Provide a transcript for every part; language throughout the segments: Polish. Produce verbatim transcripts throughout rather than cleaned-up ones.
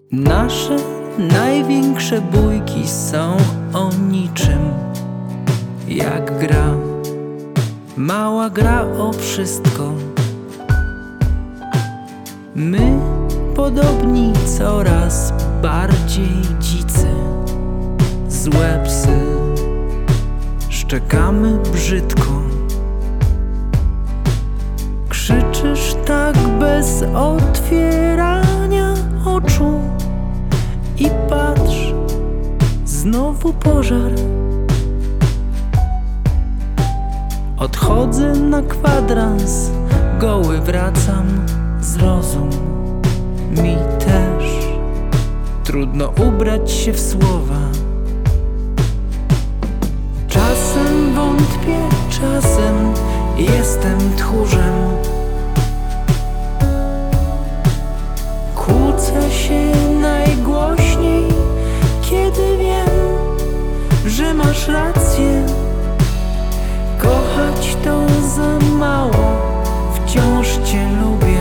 Nasze największe bójki są o niczym, jak gra, mała gra o wszystko. My podobni coraz bardziej dzicy, złe psy, szczekamy brzydko. Krzyczysz tak bez otwierania oczu i patrz, znowu pożar. Odchodzę na kwadrans, goły wracam, zrozum mi też. Trudno ubrać się w słowa. Czasem wątpię, czasem jestem tchórzem. Kłócę się najgłośniej, kiedy wiem, że masz rację. Kochać to za mało, wciąż cię lubię.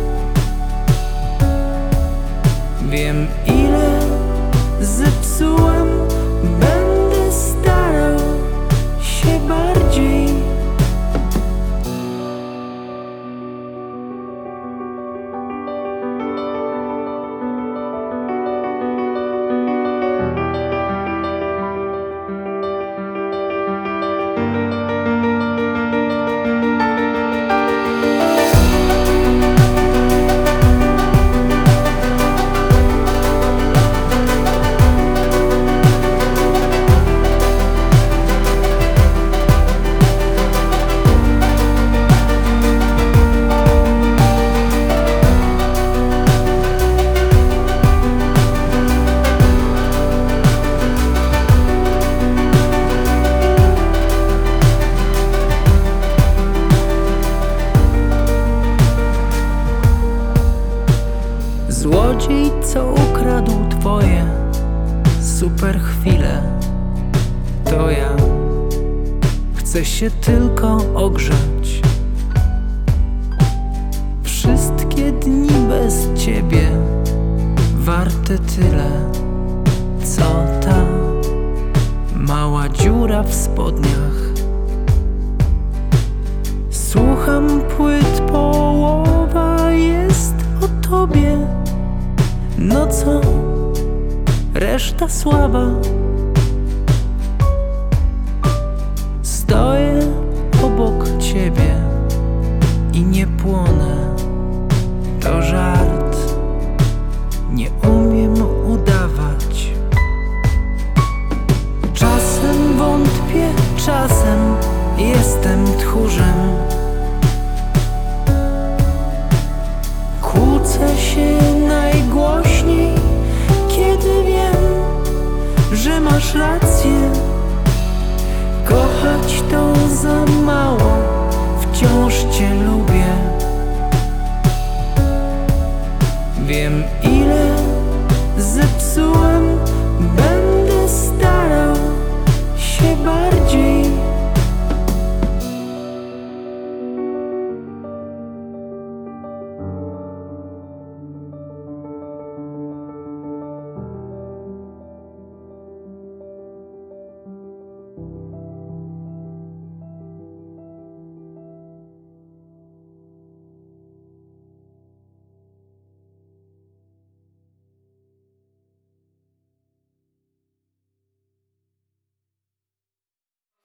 Wiem, ile zepsułem, będę starał się bardziej. Złodziej, co ukradł twoje super chwile, to ja. Chcę się tylko ogrzać. Wszystkie dni bez ciebie warte tyle, co ta mała dziura w spodniach. Słucham płyt, połowa jest o tobie. No co, reszta słaba. Stoję obok ciebie i nie płonę. To żart, nie umiem udawać. Czasem wątpię, czasem jestem tchórzem. Kłócę się najgłośniej, kiedy wiem, że masz rację. Kochać to za mało, wciąż cię lubię. Wiem,